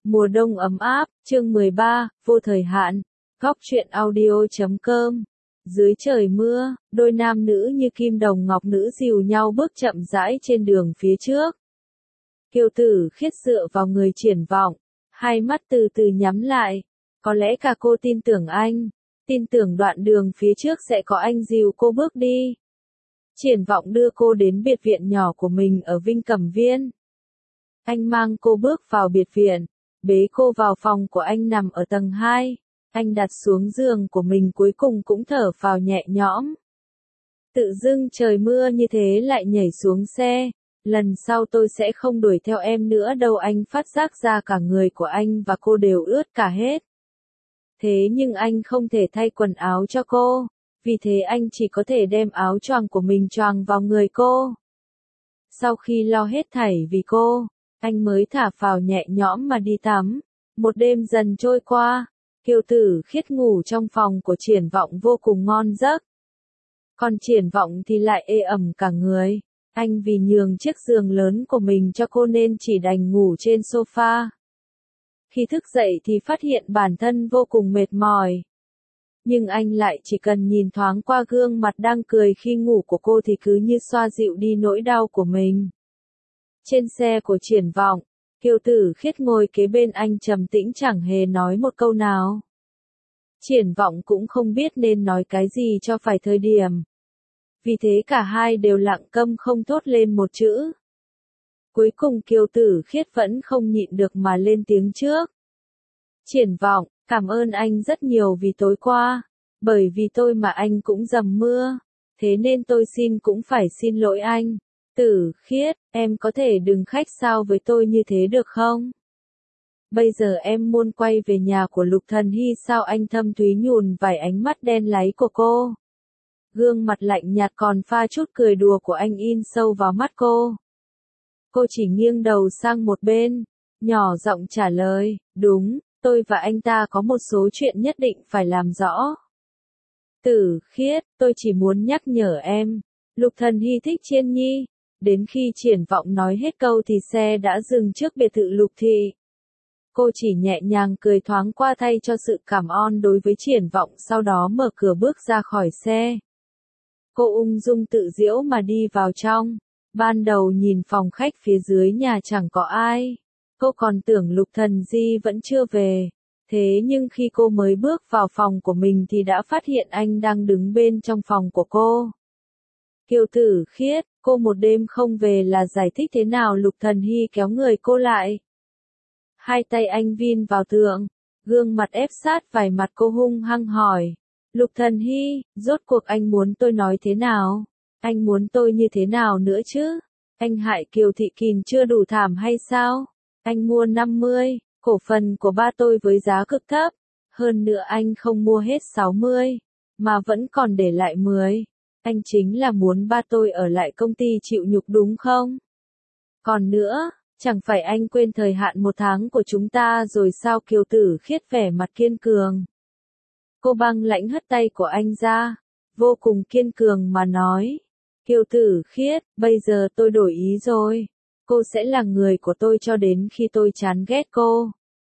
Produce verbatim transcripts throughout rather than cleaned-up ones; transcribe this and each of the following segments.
Mùa đông ấm áp, chương mười ba, vô thời hạn. Góc truyện audio chấm com. Dưới trời mưa, đôi nam nữ như kim đồng ngọc nữ dìu nhau bước chậm rãi trên đường phía trước. Kiều Tử Khiết dựa vào người Triển Vọng, hai mắt từ từ nhắm lại. Có lẽ cả cô tin tưởng anh, tin tưởng đoạn đường phía trước sẽ có anh dìu cô bước đi. Triển Vọng đưa cô đến biệt viện nhỏ của mình ở Vinh Cẩm Viên. Anh mang cô bước vào biệt viện, bế cô vào phòng của anh nằm ở tầng hai. Anh đặt xuống giường của mình cuối cùng cũng thở phào nhẹ nhõm. Tự dưng trời mưa như thế lại nhảy xuống xe. Lần sau tôi sẽ không đuổi theo em nữa đâu. Anh phát giác ra cả người của anh và cô đều ướt cả hết. Thế nhưng anh không thể thay quần áo cho cô. Vì thế anh chỉ có thể đem áo choàng của mình choàng vào người cô. Sau khi lo hết thảy vì cô, anh mới thả phào nhẹ nhõm mà đi tắm. Một đêm dần trôi qua, Kiều Tử Khiết ngủ trong phòng của Triển Vọng vô cùng ngon giấc. Còn Triển Vọng thì lại ê ẩm cả người. Anh vì nhường chiếc giường lớn của mình cho cô nên chỉ đành ngủ trên sofa. Khi thức dậy thì phát hiện bản thân vô cùng mệt mỏi. Nhưng anh lại chỉ cần nhìn thoáng qua gương mặt đang cười khi ngủ của cô thì cứ như xoa dịu đi nỗi đau của mình. Trên xe của Triển Vọng, Kiều Tử Khiết ngồi kế bên anh trầm tĩnh chẳng hề nói một câu nào. Triển Vọng cũng không biết nên nói cái gì cho phải thời điểm. Vì thế cả hai đều lặng câm không thốt lên một chữ. Cuối cùng Kiều Tử Khiết vẫn không nhịn được mà lên tiếng trước. Triển Vọng, cảm ơn anh rất nhiều vì tối qua. Bởi vì tôi mà anh cũng dầm mưa. Thế nên tôi xin cũng phải xin lỗi anh. Tử Khiết, em có thể đừng khách sáo với tôi như thế được không? Bây giờ em muốn quay về nhà của Lục Thần Hy sao? Anh thâm thúy nhùn vài ánh mắt đen láy của cô. Gương mặt lạnh nhạt còn pha chút cười đùa của anh in sâu vào mắt cô. Cô chỉ nghiêng đầu sang một bên, nhỏ giọng trả lời, đúng, tôi và anh ta có một số chuyện nhất định phải làm rõ. Tử Khiết, tôi chỉ muốn nhắc nhở em, Lục Thần Hy thích Chiên Nhi. Đến khi Triển Vọng nói hết câu thì xe đã dừng trước biệt thự Lục Thị. Cô chỉ nhẹ nhàng cười thoáng qua thay cho sự cảm ơn đối với Triển Vọng, sau đó mở cửa bước ra khỏi xe. Cô ung dung tự giễu mà đi vào trong. Ban đầu nhìn phòng khách phía dưới nhà chẳng có ai. Cô còn tưởng Lục Thần Di vẫn chưa về. Thế nhưng khi cô mới bước vào phòng của mình thì đã phát hiện anh đang đứng bên trong phòng của cô. Kiều Tử Khiết, cô một đêm không về là giải thích thế nào? Lục Thần Hy kéo người cô lại. Hai tay anh vin vào tường, gương mặt ép sát vài mặt cô hung hăng hỏi. Lục Thần Hy, rốt cuộc anh muốn tôi nói thế nào? Anh muốn tôi như thế nào nữa chứ? Anh hại Kiều Thị Kình chưa đủ thảm hay sao? Anh mua năm mươi, cổ phần của ba tôi với giá cực thấp. Hơn nữa anh không mua hết sáu mươi, mà vẫn còn để lại mười. Anh chính là muốn ba tôi ở lại công ty chịu nhục đúng không? Còn nữa, chẳng phải anh quên thời hạn một tháng của chúng ta rồi sao? Kiều Tử Khiết vẻ mặt kiên cường. Cô băng lãnh hất tay của anh ra, vô cùng kiên cường mà nói. Kiều Tử Khiết, bây giờ tôi đổi ý rồi. Cô sẽ là người của tôi cho đến khi tôi chán ghét cô.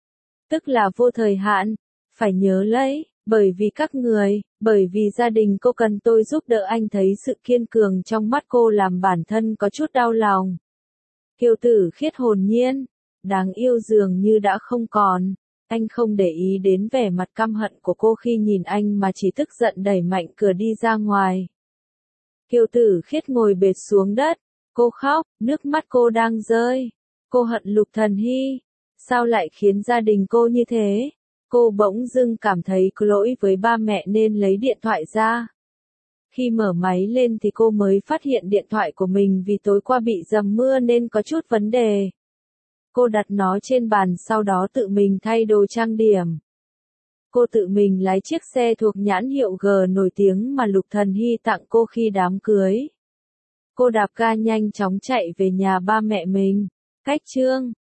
Tức là vô thời hạn, phải nhớ lấy, bởi vì các người, bởi vì gia đình cô cần tôi giúp đỡ. Anh thấy sự kiên cường trong mắt cô làm bản thân có chút đau lòng. Kiều Tử Khiết hồn nhiên, đáng yêu dường như đã không còn. Anh không để ý đến vẻ mặt căm hận của cô khi nhìn anh mà chỉ tức giận đẩy mạnh cửa đi ra ngoài. Kiều Tử Khiết ngồi bệt xuống đất, cô khóc, nước mắt cô đang rơi. Cô hận Lục Thần Hy, sao lại khiến gia đình cô như thế? Cô bỗng dưng cảm thấy có lỗi với ba mẹ nên lấy điện thoại ra. Khi mở máy lên thì cô mới phát hiện điện thoại của mình vì tối qua bị dầm mưa nên có chút vấn đề. Cô đặt nó trên bàn sau đó tự mình thay đồ trang điểm. Cô tự mình lái chiếc xe thuộc nhãn hiệu G nổi tiếng mà Lục Thần Hy tặng cô khi đám cưới. Cô đạp ga nhanh chóng chạy về nhà ba mẹ mình. Cách chương